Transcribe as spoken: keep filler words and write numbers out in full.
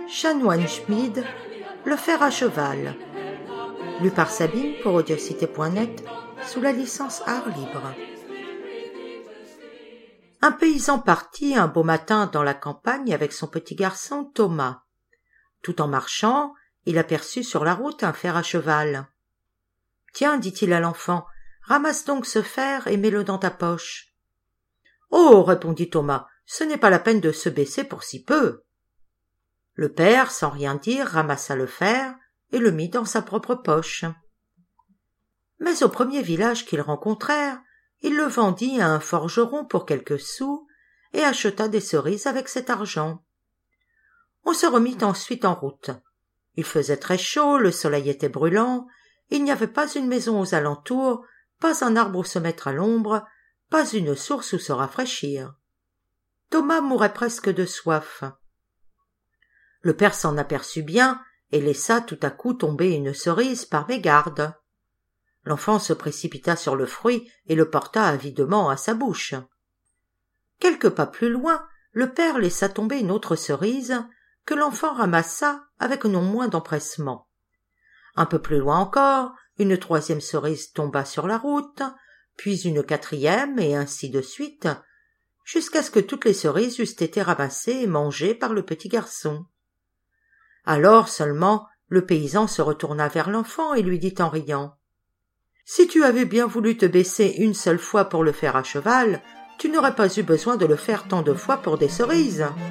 Chanoine Schmid, Le fer à cheval. Lu par Sabine pour audiocité point net sous la licence Art Libre. Un paysan partit un beau matin dans la campagne avec son petit garçon Thomas. Tout en marchant, il aperçut sur la route un fer à cheval. « Tiens, dit-il à l'enfant, ramasse donc ce fer et mets-le dans ta poche. »« Oh, répondit Thomas, ce n'est pas la peine de se baisser pour si peu. » Le père, sans rien dire, ramassa le fer et le mit dans sa propre poche. Mais au premier village qu'ils rencontrèrent, il le vendit à un forgeron pour quelques sous et acheta des cerises avec cet argent. On se remit ensuite en route. Il faisait très chaud, le soleil était brûlant, il n'y avait pas une maison aux alentours, pas un arbre où se mettre à l'ombre, pas une source où se rafraîchir. Thomas mourait presque de soif. Le père s'en aperçut bien et laissa tout à coup tomber une cerise par mégarde. L'enfant se précipita sur le fruit et le porta avidement à sa bouche. Quelques pas plus loin, le père laissa tomber une autre cerise que l'enfant ramassa avec non moins d'empressement. Un peu plus loin encore, une troisième cerise tomba sur la route, puis une quatrième, et ainsi de suite, jusqu'à ce que toutes les cerises eussent été ramassées et mangées par le petit garçon. Alors seulement le paysan se retourna vers l'enfant et lui dit en riant : « Si tu avais bien voulu te baisser une seule fois pour le fer à cheval, tu n'aurais pas eu besoin de le faire tant de fois pour des cerises. »